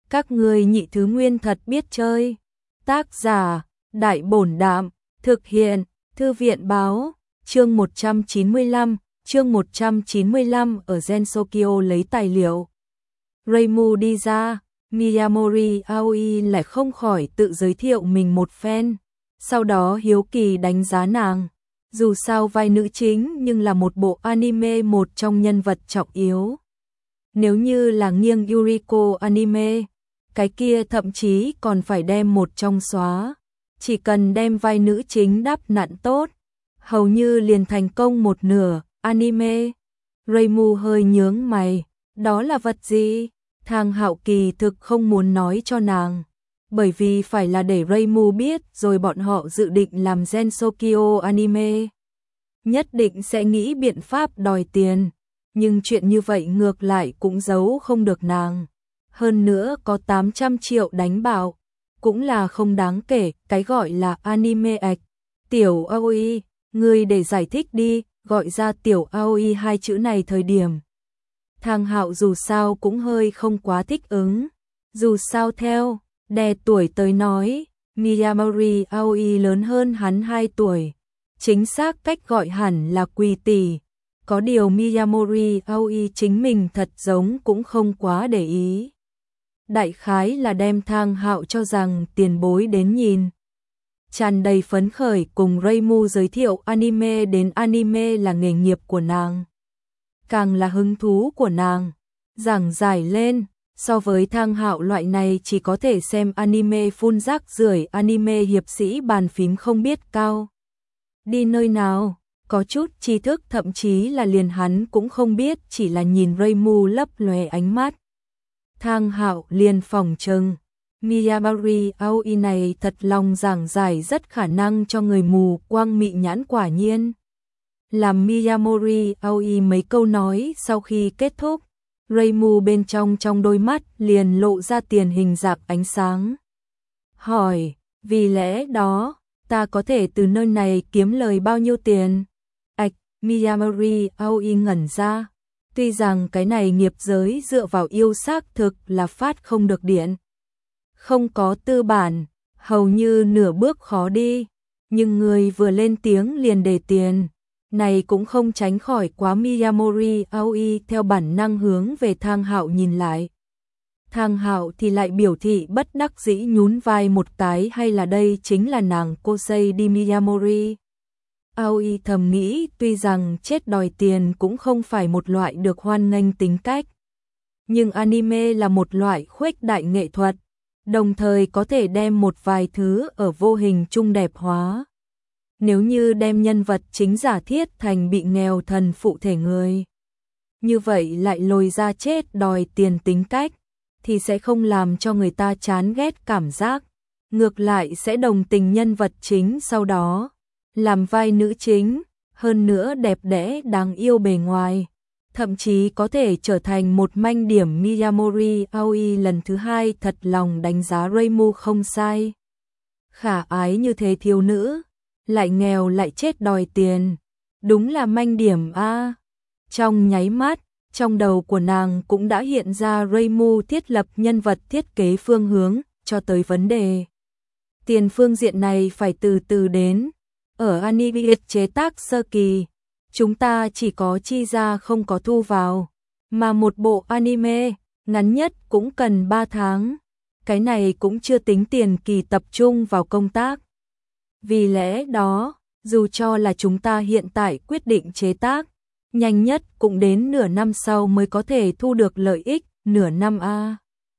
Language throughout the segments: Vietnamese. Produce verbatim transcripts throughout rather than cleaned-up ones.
Các ngươi nhị thứ nguyên thật biết chơi. Tác giả, Đại Bổn Đạm, thực hiện, Thư viện Báo, chương một trăm chín mươi lăm, chương một trăm chín mươi lăm ở Gensokyo lấy tài liệu. Reimu đi ra, Miyamori Aoi lại không khỏi tự giới thiệu mình một phen, sau đó hiếu kỳ đánh giá nàng. Dù sao vai nữ chính nhưng là một bộ anime một trong nhân vật trọng yếu. Nếu như là nghiêng Yuriko anime, cái kia thậm chí còn phải đem một trong xóa. Chỉ cần đem vai nữ chính đắp nặn tốt, hầu như liền thành công một nửa anime. Reimu hơi nhướng mày, đó là vật gì? Thang Hạo kỳ thực không muốn nói cho nàng, bởi vì phải là để Reimu biết rồi bọn họ dự định làm Gensokyo anime. Nhất định sẽ nghĩ biện pháp đòi tiền, nhưng chuyện như vậy ngược lại cũng giấu không được nàng. Hơn nữa có tám trăm triệu đánh bạo, cũng là không đáng kể, cái gọi là anime ạch. Tiểu Aoi, ngươi để giải thích đi, gọi ra tiểu Aoi hai chữ này thời điểm. Thang Hạo dù sao cũng hơi không quá thích ứng, dù sao theo, đè tuổi tới nói, Miyamori Aoi lớn hơn hắn hai tuổi. Chính xác cách gọi hẳn là Quỳ tỷ. Có điều Miyamori Aoi chính mình thật giống cũng không quá để ý. Đại khái là đem Thang Hạo cho rằng tiền bối đến nhìn. Tràn đầy phấn khởi cùng Reimu giới thiệu anime đến anime là nghề nghiệp của nàng. Càng là hứng thú của nàng. Giảng giải lên, so với Thang Hạo loại này chỉ có thể xem anime phun rác rưởi anime hiệp sĩ bàn phím không biết cao. Đi nơi nào, có chút tri thức thậm chí là liền hắn cũng không biết, chỉ là nhìn Reimu lấp lóe ánh mắt. Thang Hạo liền phòng trừng, Miyamori Aoi này thật lòng giảng giải rất khả năng cho người mù quang mị nhãn quả nhiên. Làm Miyamori Aoi mấy câu nói sau khi kết thúc, Reimu bên trong trong đôi mắt liền lộ ra tiền hình rạc ánh sáng. Hỏi, vì lẽ đó, ta có thể từ nơi này kiếm lời bao nhiêu tiền? Ảch, Miyamori Aoi ngẩn ra. Tuy rằng cái này nghiệp giới dựa vào yêu xác thực là phát không được điện. Không có tư bản, hầu như nửa bước khó đi. Nhưng người vừa lên tiếng liền đề tiền. Này cũng không tránh khỏi quá Miyamori Aoi theo bản năng hướng về Thang Hạo nhìn lại. Thang Hạo thì lại biểu thị bất đắc dĩ nhún vai một cái, hay là đây chính là nàng Kosei đi Miyamori. Aoi thầm nghĩ tuy rằng chết đòi tiền cũng không phải một loại được hoan nghênh tính cách. Nhưng anime là một loại khuếch đại nghệ thuật, đồng thời có thể đem một vài thứ ở vô hình trung đẹp hóa. Nếu như đem nhân vật chính giả thiết thành bị nghèo thần phụ thể người, như vậy lại lồi ra chết đòi tiền tính cách, thì sẽ không làm cho người ta chán ghét cảm giác. Ngược lại sẽ đồng tình nhân vật chính sau đó. Làm vai nữ chính, hơn nữa đẹp đẽ đáng yêu bề ngoài, thậm chí có thể trở thành một manh điểm. Miyamori Aoi lần thứ hai thật lòng đánh giá Reimu không sai. Khả ái như thế thiếu nữ, lại nghèo lại chết đòi tiền, đúng là manh điểm a. Trong nháy mắt, trong đầu của nàng cũng đã hiện ra Reimu thiết lập nhân vật thiết kế phương hướng, cho tới vấn đề tiền phương diện này phải từ từ đến. Ở anime chế tác sơ kỳ, chúng ta chỉ có chi ra không có thu vào, mà một bộ anime ngắn nhất cũng cần ba tháng. Cái này cũng chưa tính tiền kỳ tập trung vào công tác. Vì lẽ đó, dù cho là chúng ta hiện tại quyết định chế tác, nhanh nhất cũng đến nửa năm sau mới có thể thu được lợi ích. Nửa năm a?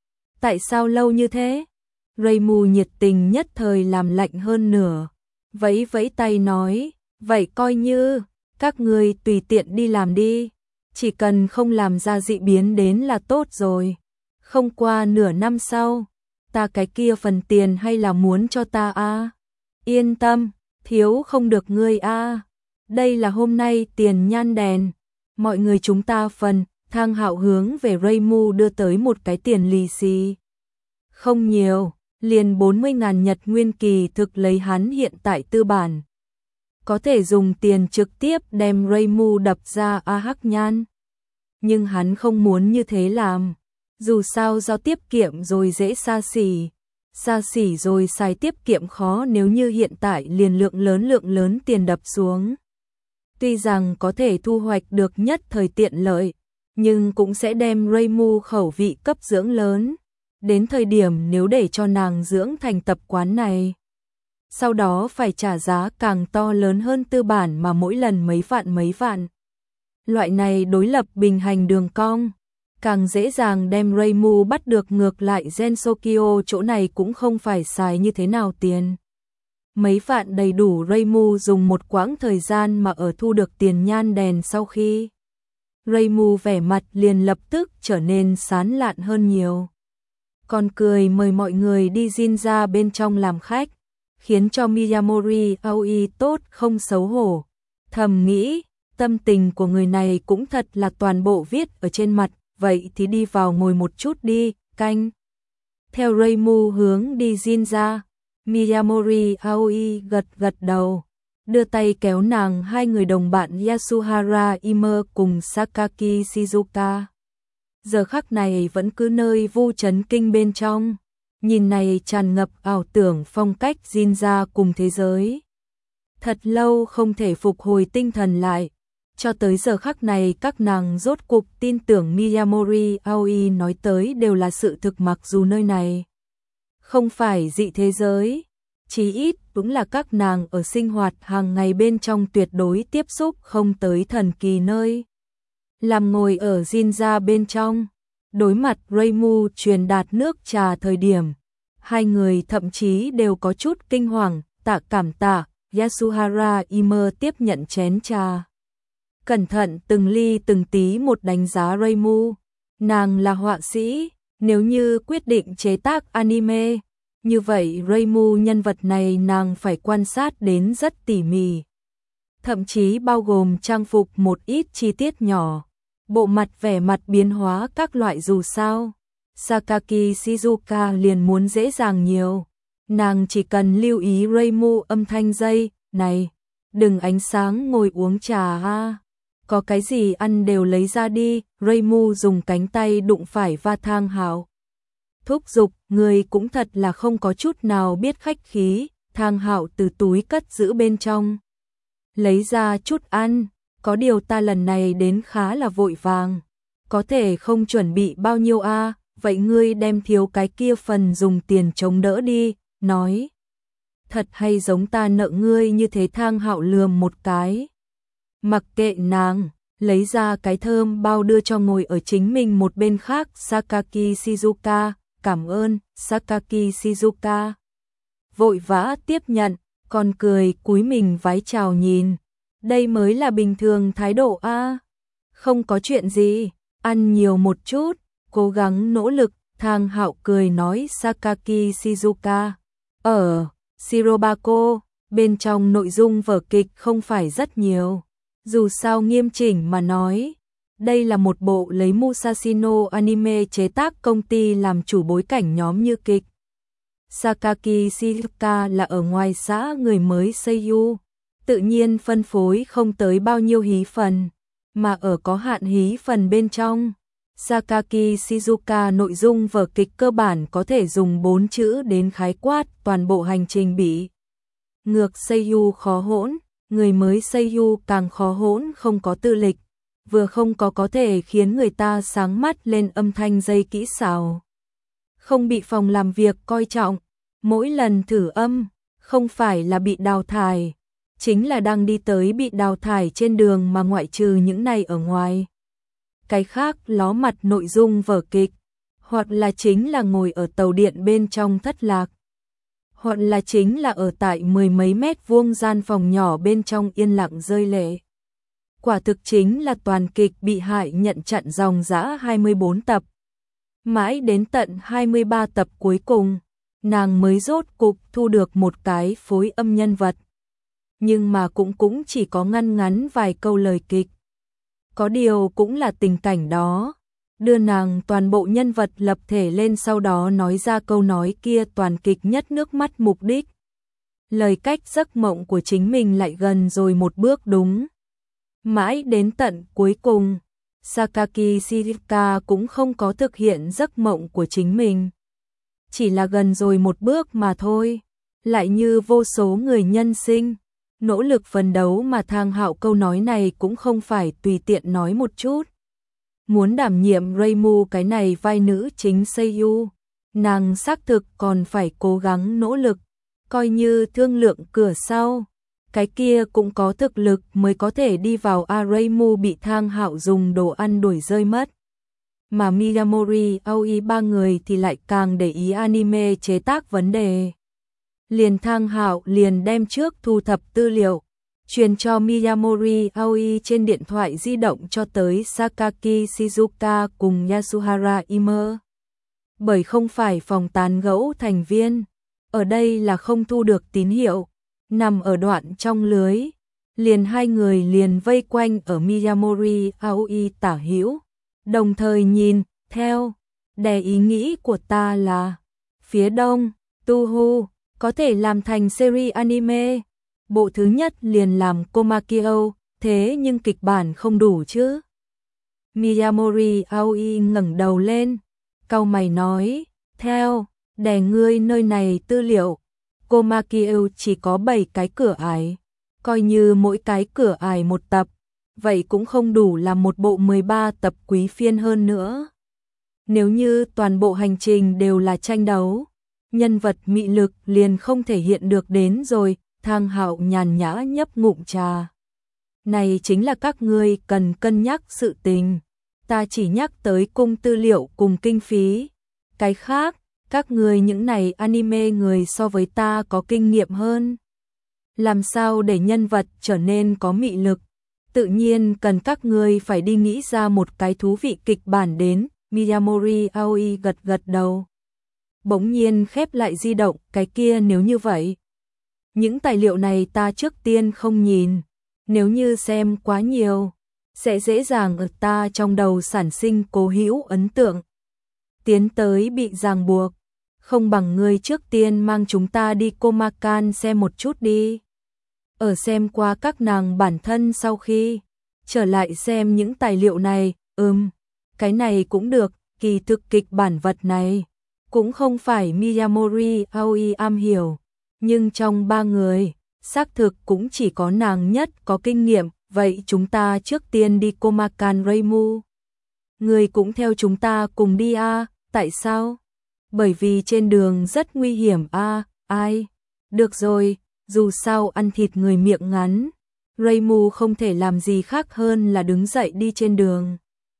Tại sao lâu như thế? Reimu nhiệt tình nhất thời làm lạnh hơn nửa. Vẫy vẫy tay nói, vậy coi như, các người tùy tiện đi làm đi, chỉ cần không làm ra dị biến đến là tốt rồi. Không qua nửa năm sau, ta cái kia phần tiền hay là muốn cho ta a? À? Yên tâm, thiếu không được ngươi a. À. Đây là hôm nay tiền nhan đèn, mọi người chúng ta phần. Thang Hạo hướng về Reimu đưa tới một cái tiền lì xì. Không nhiều. Liền bốn mươi ngàn Nhật Nguyên kỳ thực lấy hắn hiện tại tư bản. Có thể dùng tiền trực tiếp đem Reimu đập ra a hắc nhan. Nhưng hắn không muốn như thế làm. Dù sao do tiết kiệm rồi dễ xa xỉ, xa xỉ rồi xài tiết kiệm khó, nếu như hiện tại liền lượng lớn lượng lớn tiền đập xuống. Tuy rằng có thể thu hoạch được nhất thời tiện lợi, nhưng cũng sẽ đem Reimu khẩu vị cấp dưỡng lớn. Đến thời điểm nếu để cho nàng dưỡng thành tập quán này, sau đó phải trả giá càng to lớn hơn tư bản mà mỗi lần mấy vạn mấy vạn. Loại này đối lập bình hành đường cong, càng dễ dàng đem Reimu bắt được. Ngược lại Gensokyo chỗ này cũng không phải xài như thế nào tiền. Mấy vạn đầy đủ Reimu dùng một quãng thời gian mà ở thu được tiền nhan đèn sau khi. Reimu vẻ mặt liền lập tức trở nên sán lạn hơn nhiều. Còn cười mời mọi người đi Jinja bên trong làm khách, khiến cho Miyamori Aoi tốt không xấu hổ. Thầm nghĩ, tâm tình của người này cũng thật là toàn bộ viết ở trên mặt, vậy thì đi vào ngồi một chút đi, canh. Theo Reimu hướng đi Jinja, Miyamori Aoi gật gật đầu, đưa tay kéo nàng hai người đồng bạn Yasuhara Ime cùng Sakaki Shizuka. Giờ khắc này vẫn cứ nơi vu chấn kinh bên trong, nhìn này tràn ngập ảo tưởng phong cách Jinja cùng thế giới. Thật lâu không thể phục hồi tinh thần lại, cho tới giờ khắc này các nàng rốt cuộc tin tưởng Miyamori Aoi nói tới đều là sự thực, mặc dù nơi này không phải dị thế giới, chí ít cũng là các nàng ở sinh hoạt hàng ngày bên trong tuyệt đối tiếp xúc không tới thần kỳ nơi. Làm ngồi ở Jinja bên trong, đối mặt Reimu truyền đạt nước trà thời điểm, hai người thậm chí đều có chút kinh hoàng. Tạ cảm tạ. Yasuhara Ime tiếp nhận chén trà, cẩn thận từng ly từng tí một đánh giá Reimu. Nàng là họa sĩ, nếu như quyết định chế tác anime, như vậy Reimu nhân vật này nàng phải quan sát đến rất tỉ mỉ, thậm chí bao gồm trang phục một ít chi tiết nhỏ, bộ mặt vẻ mặt biến hóa các loại. Dù sao Sakaki Shizuka liền muốn dễ dàng nhiều, nàng chỉ cần lưu ý Reimu âm thanh dây, này, đừng ánh sáng ngồi uống trà ha, có cái gì ăn đều lấy ra đi. Reimu dùng cánh tay đụng phải va Thang Hạo, thúc giục, người cũng thật là không có chút nào biết khách khí. Thang Hạo từ túi cất giữ bên trong lấy ra chút ăn, có điều ta lần này đến khá là vội vàng, có thể không chuẩn bị bao nhiêu a, à? Vậy ngươi đem thiếu cái kia phần dùng tiền chống đỡ đi. Nói thật hay giống ta nợ ngươi như thế. Thang Hạo lườm một cái, mặc kệ nàng, lấy ra cái thơm bao đưa cho ngồi ở chính mình một bên khác Sakaki Shizuka. Cảm ơn. Sakaki Shizuka vội vã tiếp nhận, còn cười cúi mình vái chào nhìn, đây mới là bình thường thái độ a. À? Không có chuyện gì, ăn nhiều một chút, cố gắng nỗ lực. Thang Hạo cười nói. Sakaki Shizuka ở Shirobako, bên trong nội dung vở kịch không phải rất nhiều, dù sao nghiêm chỉnh mà nói, đây là một bộ lấy Musashino Anime chế tác công ty làm chủ bối cảnh nhóm như kịch. Sakaki Shizuka là ở ngoài xã người mới Seiyu, tự nhiên phân phối không tới bao nhiêu hí phần, mà ở có hạn hí phần bên trong, Sakaki Shizuka nội dung vở kịch cơ bản có thể dùng bốn chữ đến khái quát toàn bộ hành trình bị. Ngược Seiyu khó hỗn, người mới Seiyu càng khó hỗn, không có tư lịch, vừa không có có thể khiến người ta sáng mắt lên âm thanh dây kỹ xảo. Không bị phòng làm việc coi trọng, mỗi lần thử âm, không phải là bị đào thải, chính là đang đi tới bị đào thải trên đường, mà ngoại trừ những này ở ngoài. Cái khác ló mặt nội dung vở kịch, hoặc là chính là ngồi ở tàu điện bên trong thất lạc, hoặc là chính là ở tại mười mấy mét vuông gian phòng nhỏ bên trong yên lặng rơi lệ. Quả thực chính là toàn kịch bị hại nhận trận dòng dã hai mươi bốn tập. Mãi đến tận hai mươi ba tập cuối cùng, nàng mới rốt cục thu được một cái phối âm nhân vật. Nhưng mà cũng cũng chỉ có ngăn ngắn vài câu lời kịch. Có điều cũng là tình cảnh đó, đưa nàng toàn bộ nhân vật lập thể lên, sau đó nói ra câu nói kia toàn kịch nhất nước mắt mục đích. Lời cách giấc mộng của chính mình lại gần rồi một bước đúng. Mãi đến tận cuối cùng, Sakaki Shizuka cũng không có thực hiện giấc mộng của chính mình. Chỉ là gần rồi một bước mà thôi, lại như vô số người nhân sinh, nỗ lực phấn đấu mà Thang Hạo câu nói này cũng không phải tùy tiện nói một chút. Muốn đảm nhiệm Reimu cái này vai nữ chính Seiyu, nàng xác thực còn phải cố gắng nỗ lực, coi như thương lượng cửa sau, cái kia cũng có thực lực mới có thể đi vào A Reimu bị Thang Hạo dùng đồ ăn đuổi rơi mất. Mà Miyamori, Aoi ba người thì lại càng để ý anime chế tác vấn đề. Liền Thang Hạo liền đem trước thu thập tư liệu, truyền cho Miyamori Aoi trên điện thoại di động cho tới Sakaki Shizuka cùng Yasuhara Ime. Bởi không phải phòng tán gẫu thành viên, ở đây là không thu được tín hiệu, nằm ở đoạn trong lưới, liền hai người liền vây quanh ở Miyamori Aoi tả hữu, đồng thời nhìn theo, đè ý nghĩ của ta là phía đông, Tuhu có thể làm thành series anime. Bộ thứ nhất liền làm Komakyo, thế nhưng kịch bản không đủ chứ. Miyamori Aoi ngẩng đầu lên, cau mày nói, theo, đè ngươi nơi này tư liệu, Komakyo chỉ có bảy cái cửa ải, coi như mỗi cái cửa ải một tập, vậy cũng không đủ làm một bộ mười ba tập quý phiên hơn nữa. Nếu như toàn bộ hành trình đều là tranh đấu, nhân vật mị lực liền không thể hiện được đến rồi. Thang Hạo nhàn nhã nhấp ngụm trà. Này chính là các ngươi cần cân nhắc sự tình. Ta chỉ nhắc tới cung tư liệu cùng kinh phí. Cái khác, các ngươi những này anime người so với ta có kinh nghiệm hơn. Làm sao để nhân vật trở nên có mị lực? Tự nhiên cần các ngươi phải đi nghĩ ra một cái thú vị kịch bản đến. Miyamori Aoi gật gật đầu. Bỗng nhiên khép lại di động, cái kia nếu như vậy. Những tài liệu này ta trước tiên không nhìn, nếu như xem quá nhiều, sẽ dễ dàng ở ta trong đầu sản sinh cố hữu ấn tượng. Tiến tới bị ràng buộc, không bằng ngươi trước tiên mang chúng ta đi Komakan xem một chút đi. Ở xem qua các nàng bản thân sau khi, trở lại xem những tài liệu này, ừm, cái này cũng được, kỳ thực kịch bản vật này, cũng không phải Miyamori Aoi am hiểu. Nhưng trong ba người, xác thực cũng chỉ có nàng nhất có kinh nghiệm, vậy chúng ta trước tiên đi Komakan Reimu. Người cũng theo chúng ta cùng đi a, à, tại sao? Bởi vì trên đường rất nguy hiểm a, à, ai? Được rồi, dù sao ăn thịt người miệng ngắn, Reimu không thể làm gì khác hơn là đứng dậy đi trên đường.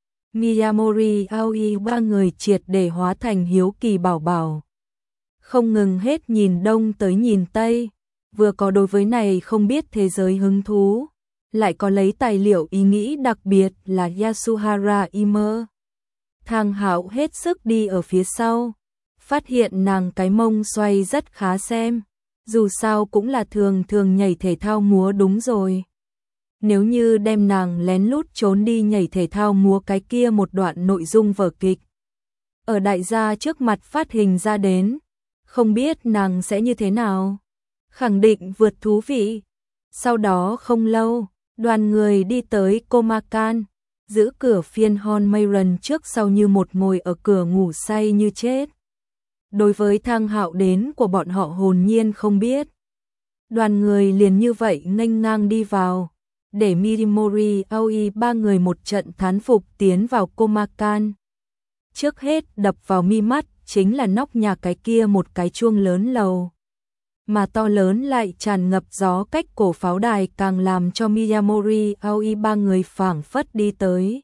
Miyamori Aoi ba người triệt để hóa thành hiếu kỳ bảo bảo. Không ngừng hết nhìn đông tới nhìn tây, vừa có đối với này không biết thế giới hứng thú, lại có lấy tài liệu ý nghĩ đặc biệt là Yasuhara Ime. Thang Hạo hết sức đi ở phía sau, phát hiện nàng cái mông xoay rất khá xem, dù sao cũng là thường thường nhảy thể thao múa đúng rồi. Nếu như đem nàng lén lút trốn đi nhảy thể thao múa cái kia một đoạn nội dung vở kịch, ở đại gia trước mặt phát hình ra đến, không biết nàng sẽ như thế nào, khẳng định vượt thú vị. Sau đó không lâu, đoàn người đi tới Komakan, giữ cửa phiên Hon Mayron trước sau như một ngồi ở cửa ngủ say như chết. Đối với Thang Hạo đến của bọn họ hồn nhiên không biết. Đoàn người liền như vậy nghênh ngang đi vào, để Miyamori Aoi ba người một trận thán phục tiến vào Komakan. Trước hết đập vào mi mắt chính là nóc nhà cái kia một cái chuông lớn lầu, mà to lớn lại tràn ngập gió cách cổ pháo đài càng làm cho Miyamori Aoi ba người phảng phất đi tới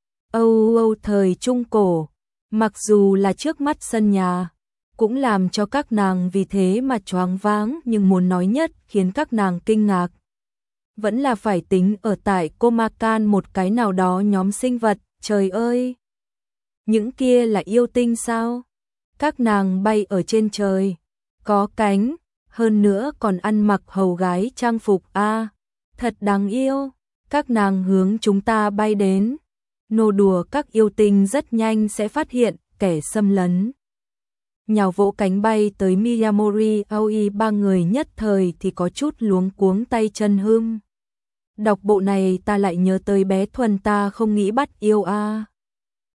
Âu Âu thời Trung Cổ. Mặc dù là trước mắt sân nhà, cũng làm cho các nàng vì thế mà choáng váng, nhưng muốn nói nhất khiến các nàng kinh ngạc, vẫn là phải tính ở tại Komakan một cái nào đó nhóm sinh vật. Trời ơi! Những kia là yêu tinh sao? Các nàng bay ở trên trời, có cánh, hơn nữa còn ăn mặc hầu gái trang phục a, à, thật đáng yêu. Các nàng hướng chúng ta bay đến. Nô đùa các yêu tinh rất nhanh sẽ phát hiện kẻ xâm lấn. Nhào vỗ cánh bay tới Miyamori Aoi ba người nhất thời thì có chút luống cuống tay chân hưm. Đọc bộ này ta lại nhớ tới bé Thuần, ta không nghĩ bắt yêu a.